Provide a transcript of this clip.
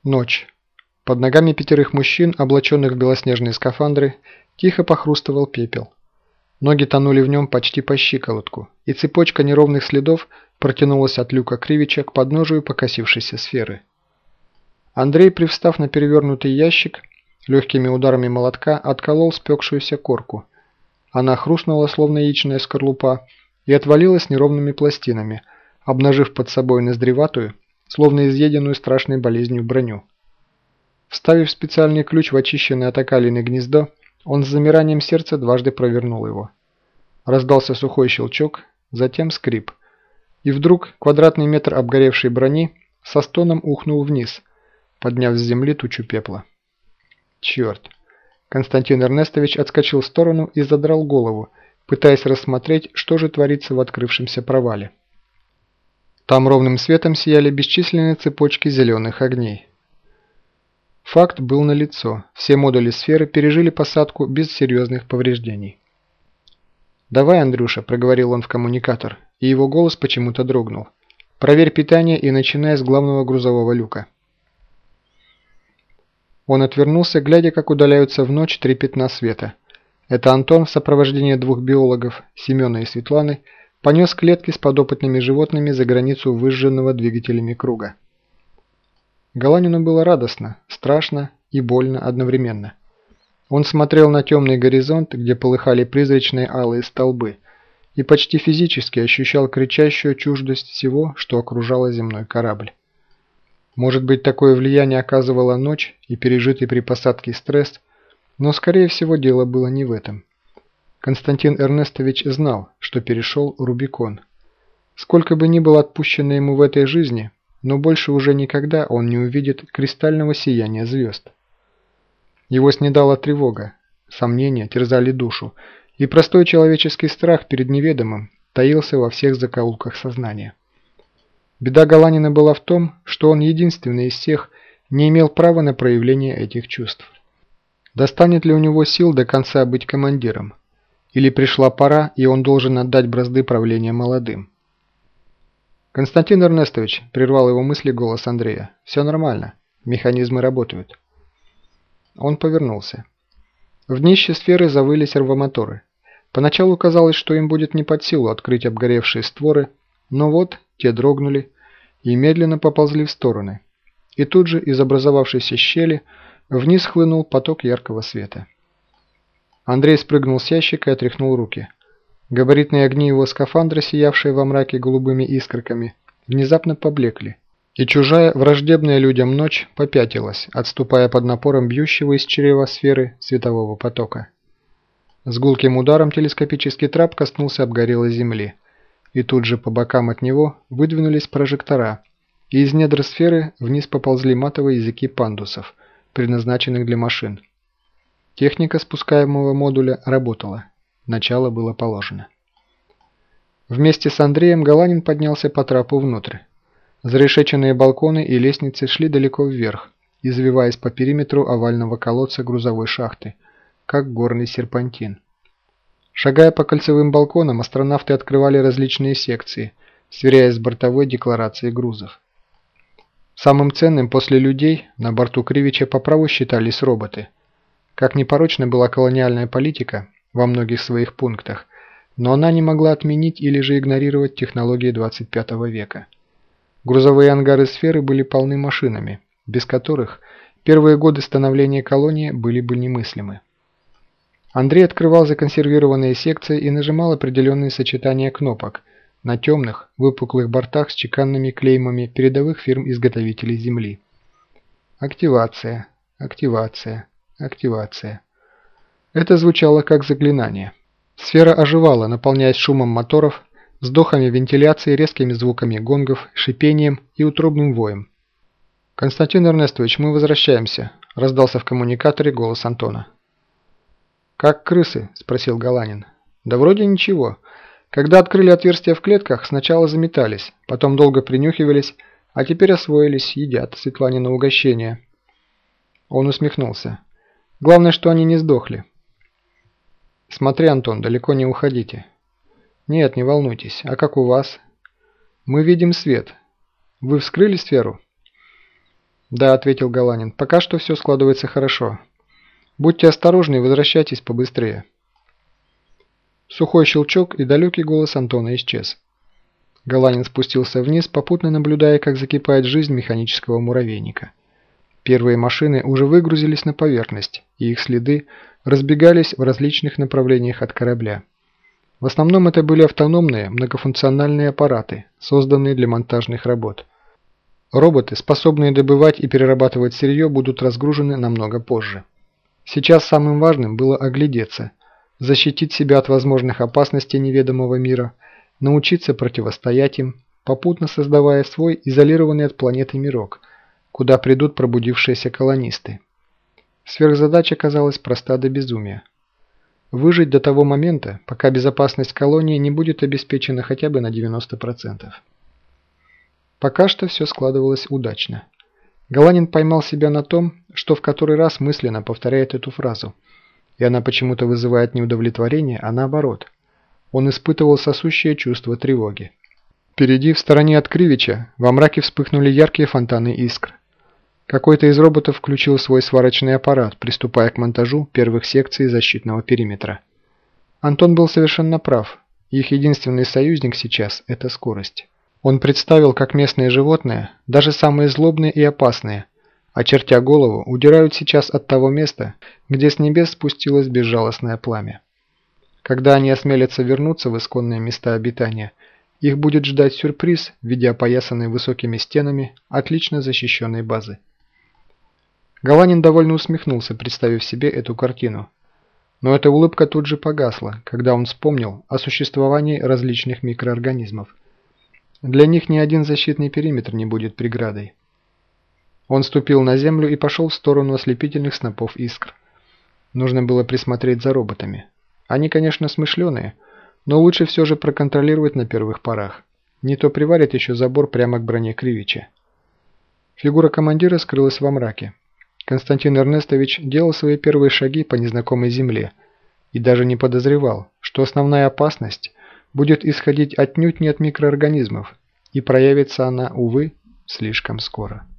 Ночь. Под ногами 5 мужчин, облаченных в белоснежные скафандры, тихо похрустывал пепел. Ноги тонули в нем почти по щиколотку, и цепочка неровных следов протянулась от люка Кривича к подножию покосившейся сферы. Андрей, привстав на перевернутый ящик, легкими ударами молотка отколол спекшуюся корку. Она хрустнула, словно яичная скорлупа, и отвалилась неровными пластинами, обнажив под собой ноздреватую, словно изъеденную страшной болезнью броню. Вставив специальный ключ в очищенное от окалины гнездо, он с замиранием сердца дважды провернул его. Раздался сухой щелчок, затем скрип. И вдруг квадратный метр обгоревшей брони со стоном ухнул вниз, подняв с земли тучу пепла. Черт! Константин Эрнестович отскочил в сторону и задрал голову, пытаясь рассмотреть, что же творится в открывшемся провале. Там ровным светом сияли бесчисленные цепочки зеленых огней. Факт был налицо. Все модули сферы пережили посадку без серьезных повреждений. «Давай, Андрюша», – проговорил он в коммуникатор, и его голос почему-то дрогнул. «Проверь питание и начинай с главного грузового люка». Он отвернулся, глядя, как удаляются в ночь 3 пятна света. Это Антон в сопровождении 2 биологов, Семена и Светланы, понес клетки с подопытными животными за границу выжженного двигателями круга. Галанину было радостно, страшно и больно одновременно. Он смотрел на темный горизонт, где полыхали призрачные алые столбы, и почти физически ощущал кричащую чуждость всего, что окружало земной корабль. Может быть, такое влияние оказывала ночь и пережитый при посадке стресс, но, скорее всего, дело было не в этом. Константин Эрнестович знал, что перешел Рубикон. Сколько бы ни было отпущено ему в этой жизни, но больше уже никогда он не увидит кристального сияния звезд. Его снедала тревога, сомнения терзали душу, и простой человеческий страх перед неведомым таился во всех закоулках сознания. Беда Галанина была в том, что он единственный из всех не имел права на проявление этих чувств. Достанет ли у него сил до конца быть командиром? Или пришла пора, и он должен отдать бразды правления молодым? «Константин Эрнестович», – прервал его мысли голос Андрея, – «все нормально, механизмы работают». Он повернулся. В днище сферы завыли сервомоторы. Поначалу казалось, что им будет не под силу открыть обгоревшие створы, но вот те дрогнули и медленно поползли в стороны. И тут же из образовавшейся щели вниз хлынул поток яркого света. Андрей спрыгнул с ящика и отряхнул руки. Габаритные огни его скафандра, сиявшие во мраке голубыми искорками, внезапно поблекли, и чужая, враждебная людям ночь попятилась, отступая под напором бьющего из чрева сферы светового потока. С гулким ударом телескопический трап коснулся обгорелой земли, и тут же по бокам от него выдвинулись прожектора, и из недр сферы вниз поползли матовые языки пандусов, предназначенных для машин. Техника спускаемого модуля работала. Начало было положено. Вместе с Андреем Галанин поднялся по трапу внутрь. Зарешеченные балконы и лестницы шли далеко вверх, извиваясь по периметру овального колодца грузовой шахты, как горный серпантин. Шагая по кольцевым балконам, астронавты открывали различные секции, сверяясь с бортовой декларацией грузов. Самым ценным после людей на борту Кривича по праву считались роботы. Как непорочна была колониальная политика во многих своих пунктах, но она не могла отменить или же игнорировать технологии 25 века. Грузовые ангары сферы были полны машинами, без которых первые годы становления колонии были бы немыслимы. Андрей открывал законсервированные секции и нажимал определенные сочетания кнопок на темных, выпуклых бортах с чеканными клеймами передовых фирм-изготовителей Земли. Активация, активация, активация. Это звучало как заклинание. Сфера оживала, наполняясь шумом моторов, вздохами вентиляции, резкими звуками гонгов, шипением и утробным воем. «Константин Эрнестович, мы возвращаемся», – раздался в коммуникаторе голос Антона. «Как крысы?» – спросил Галанин. «Да вроде ничего. Когда открыли отверстия в клетках, сначала заметались, потом долго принюхивались, а теперь освоились, едят Светланина угощение». Он усмехнулся. «Главное, что они не сдохли». «Смотри, Антон, далеко не уходите». «Нет, не волнуйтесь. А как у вас?» «Мы видим свет. Вы вскрыли сферу?» «Да», — ответил Галанин, — «пока что все складывается хорошо. Будьте осторожны и возвращайтесь побыстрее». Сухой щелчок, и далекий голос Антона исчез. Галанин спустился вниз, попутно наблюдая, как закипает жизнь механического муравейника. Первые машины уже выгрузились на поверхность, и их следы разбегались в различных направлениях от корабля. В основном это были автономные многофункциональные аппараты, созданные для монтажных работ. Роботы, способные добывать и перерабатывать сырье, будут разгружены намного позже. Сейчас самым важным было оглядеться, защитить себя от возможных опасностей неведомого мира, научиться противостоять им, попутно создавая свой изолированный от планеты мирок, куда придут пробудившиеся колонисты. Сверхзадача казалась проста до безумия. Выжить до того момента, пока безопасность колонии не будет обеспечена хотя бы на 90%. Пока что все складывалось удачно. Галанин поймал себя на том, что в который раз мысленно повторяет эту фразу, и она почему-то вызывает не удовлетворение, а наоборот. Он испытывал сосущее чувство тревоги. Впереди, в стороне от Кривича, во мраке вспыхнули яркие фонтаны искр. Какой-то из роботов включил свой сварочный аппарат, приступая к монтажу первых секций защитного периметра. Антон был совершенно прав. Их единственный союзник сейчас – это скорость. Он представил, как местные животные, даже самые злобные и опасные, очертя голову, удирают сейчас от того места, где с небес спустилось безжалостное пламя. Когда они осмелятся вернуться в исконные места обитания, их будет ждать сюрприз в виде опоясанной высокими стенами отлично защищенной базы. Галанин довольно усмехнулся, представив себе эту картину. Но эта улыбка тут же погасла, когда он вспомнил о существовании различных микроорганизмов. Для них ни один защитный периметр не будет преградой. Он ступил на землю и пошел в сторону ослепительных снопов искр. Нужно было присмотреть за роботами. Они, конечно, смышленые, но лучше все же проконтролировать на первых порах. Не то приварят еще забор прямо к броне Кривича. Фигура командира скрылась во мраке. Константин Эрнестович делал свои первые шаги по незнакомой земле и даже не подозревал, что основная опасность будет исходить отнюдь не от микроорганизмов, и проявится она, увы, слишком скоро.